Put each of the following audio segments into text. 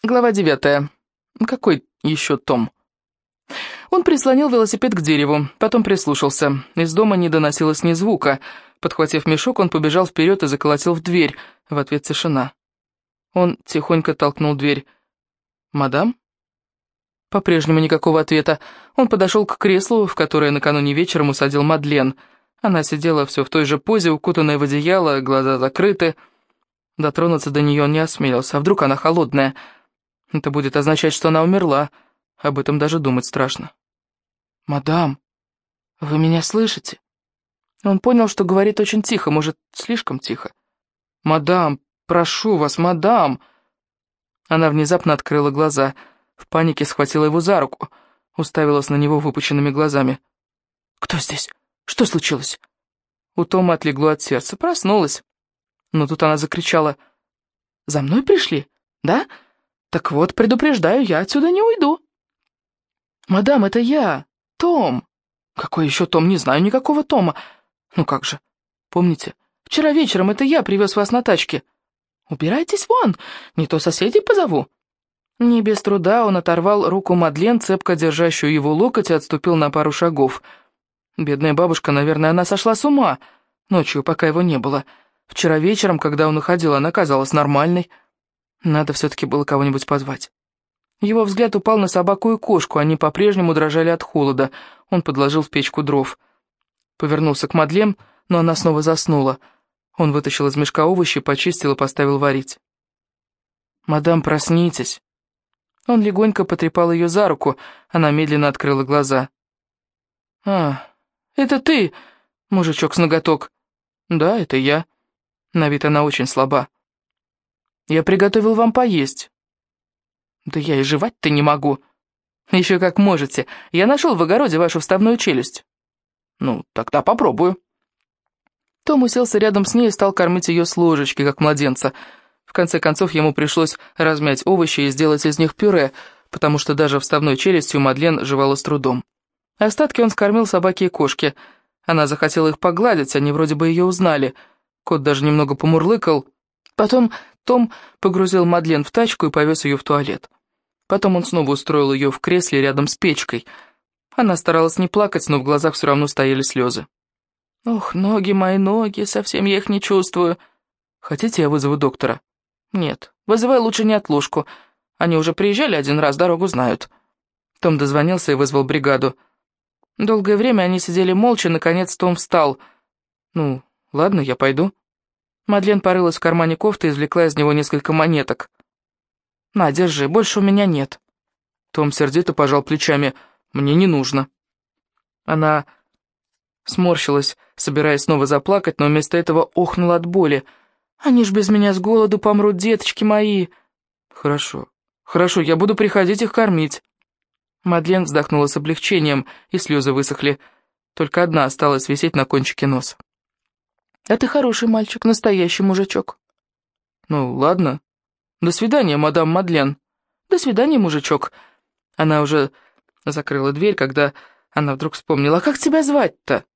Глава 9. Какой еще Том? Он прислонил велосипед к дереву, потом прислушался. Из дома не доносилось ни звука. Подхватив мешок, он побежал вперед и заколотил в дверь. В ответ тишина. Он тихонько толкнул дверь. «Мадам?» По-прежнему никакого ответа. Он подошел к креслу, в которое накануне вечером усадил Мадлен. Она сидела все в той же позе, укутанная в одеяло, глаза закрыты. Дотронуться до нее он не осмелился. А вдруг она холодная? Это будет означать, что она умерла. Об этом даже думать страшно. «Мадам, вы меня слышите?» Он понял, что говорит очень тихо, может, слишком тихо. «Мадам, прошу вас, мадам!» Она внезапно открыла глаза. В панике схватила его за руку, уставилась на него выпученными глазами. «Кто здесь? Что случилось?» У Тома отлегло от сердца. Проснулась. Но тут она закричала. «За мной пришли? Да? Так вот, предупреждаю, я отсюда не уйду». «Мадам, это я, Том». «Какой еще Том? Не знаю никакого Тома». «Ну как же? Помните, вчера вечером это я привез вас на тачке». «Убирайтесь вон, не то соседей позову». Не без труда он оторвал руку Мадлен, цепко держащую его локоть, и отступил на пару шагов. Бедная бабушка, наверное, она сошла с ума. Ночью, пока его не было. Вчера вечером, когда он уходил, она казалась нормальной. Надо все-таки было кого-нибудь позвать. Его взгляд упал на собаку и кошку, они по-прежнему дрожали от холода. Он подложил в печку дров. Повернулся к Мадлен, но она снова заснула. Он вытащил из мешка овощи, почистил и поставил варить. «Мадам, проснитесь». Он легонько потрепал ее за руку, она медленно открыла глаза. «А, это ты, мужичок с ноготок?» «Да, это я». На вид она очень слаба. «Я приготовил вам поесть». «Да я и жевать-то не могу». «Еще как можете. Я нашел в огороде вашу вставную челюсть». «Ну, тогда попробую». Том уселся рядом с ней и стал кормить ее с ложечки, как младенца. В конце концов, ему пришлось размять овощи и сделать из них пюре, потому что даже вставной челюстью Мадлен жевала с трудом. Остатки он скормил собаке и кошке. Она захотела их погладить, они вроде бы ее узнали. Кот даже немного помурлыкал. Потом Том погрузил Мадлен в тачку и повез ее в туалет. Потом он снова устроил ее в кресле рядом с печкой. Она старалась не плакать, но в глазах все равно стояли слезы. «Ох, ноги мои, ноги, совсем я их не чувствую. Хотите, я вызову доктора?» «Нет, вызывай лучше неотложку. Они уже приезжали один раз, дорогу знают». Том дозвонился и вызвал бригаду. Долгое время они сидели молча, наконец Том встал. «Ну, ладно, я пойду». Мадлен порылась в кармане кофты и извлекла из него несколько монеток. «На, держи, больше у меня нет». Том сердито пожал плечами. «Мне не нужно». Она сморщилась, собираясь снова заплакать, но вместо этого охнула от боли. «Они ж без меня с голоду помрут, деточки мои». «Хорошо, хорошо, я буду приходить их кормить». Мадлен вздохнула с облегчением, и слезы высохли. Только одна осталась висеть на кончике носа. «А ты хороший мальчик, настоящий мужичок». «Ну, ладно. До свидания, мадам Мадлен». «До свидания, мужичок». Она уже закрыла дверь, когда она вдруг вспомнила. «А как тебя звать-то?»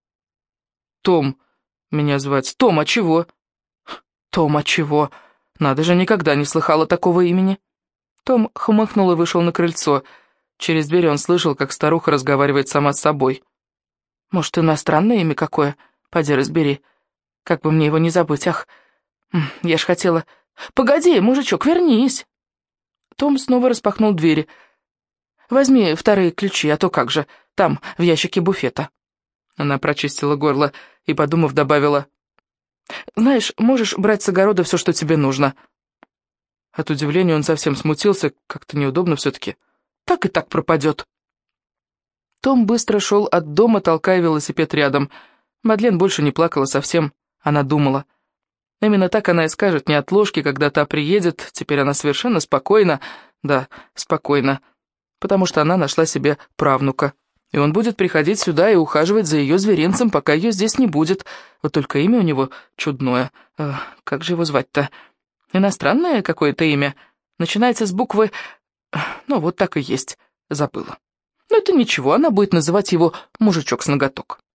«Том. Меня звать. Том, а чего?» «Том, а чего? Надо же, никогда не слыхала такого имени». Том хмыкнул и вышел на крыльцо. Через дверь он слышал, как старуха разговаривает сама с собой. «Может, иностранное имя какое? Поди разбери. Как бы мне его не забыть, ах, я ж хотела... Погоди, мужичок, вернись!» Том снова распахнул двери. «Возьми вторые ключи, а то как же, там, в ящике буфета». Она прочистила горло и, подумав, добавила: «Знаешь, можешь брать с огорода все, что тебе нужно». От удивления он совсем смутился, как-то неудобно все-таки. Так и так пропадет. Том быстро шел от дома, толкая велосипед рядом. Мадлен больше не плакала совсем, она думала. Именно так она и скажет неотложке, когда та приедет. Теперь она совершенно спокойна, да, спокойна, потому что она нашла себе правнука. И он будет приходить сюда и ухаживать за ее зверинцем, пока ее здесь не будет. Вот только имя у него чудное. Как же его звать-то? Иностранное какое-то имя. Начинается с буквы... Ну, вот так и есть. Забыла. Но это ничего, она будет называть его «мужичок с ноготок».